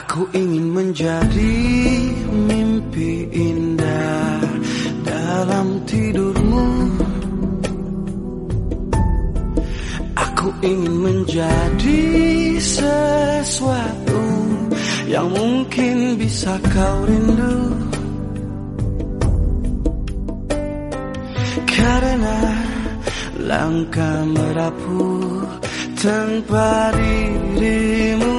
Aku ingin menjadi mimpi indah dalam tidurmu. Aku ingin menjadi sesuatu yang mungkin bisa kau rindu. Karena langkah merapuh tanpa dirimu.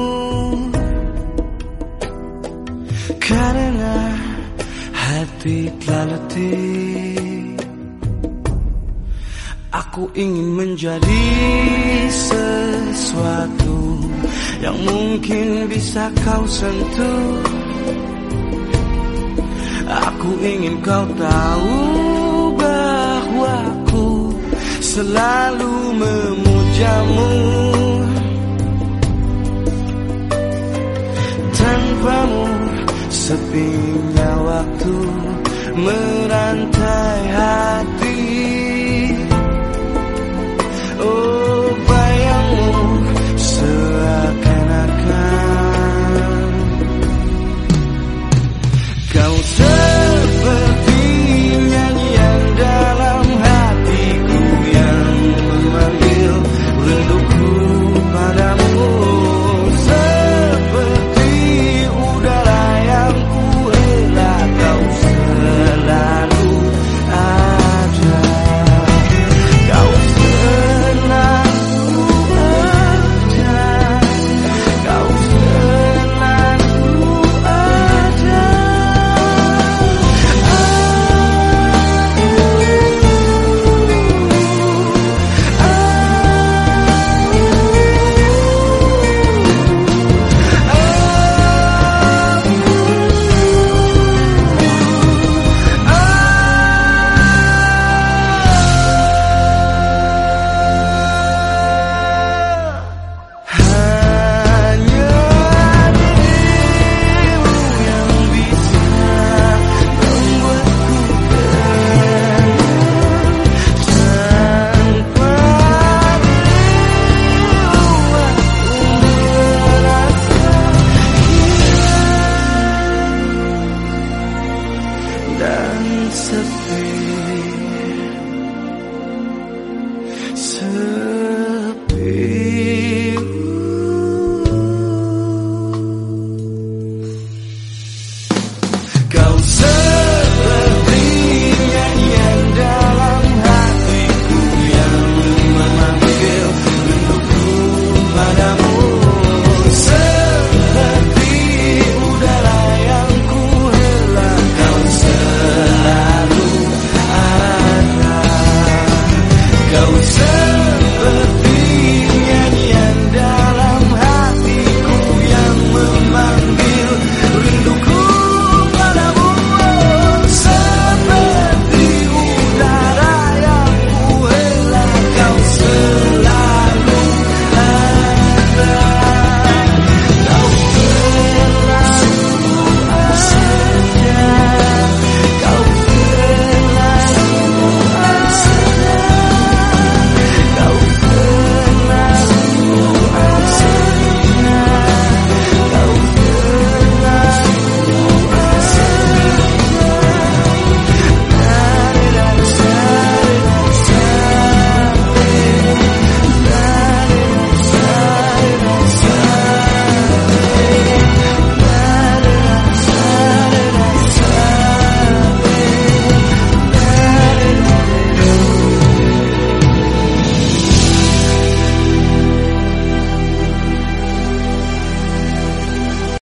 Karena hati telah letih. Aku ingin menjadi sesuatu yang mungkin bisa kau sentuh. Aku ingin kau tahu bahwa aku selalu memujamu. Tanpamu sepinya waktu merantai hati. Oh, bayangmu seakan-akan kau seperti nyanyian dalam hatiku yang memanggil rinduku padamu. Seperti udara yang ku hela, kau selalu ada. Kau selalu ada. Kau selalu ada. Dan sepi, sepi. Kau seperti nyanyian dalam hatiku yang memanggil rinduku padamu. Seperti udara yang ku hela, kau selalu ada. Kau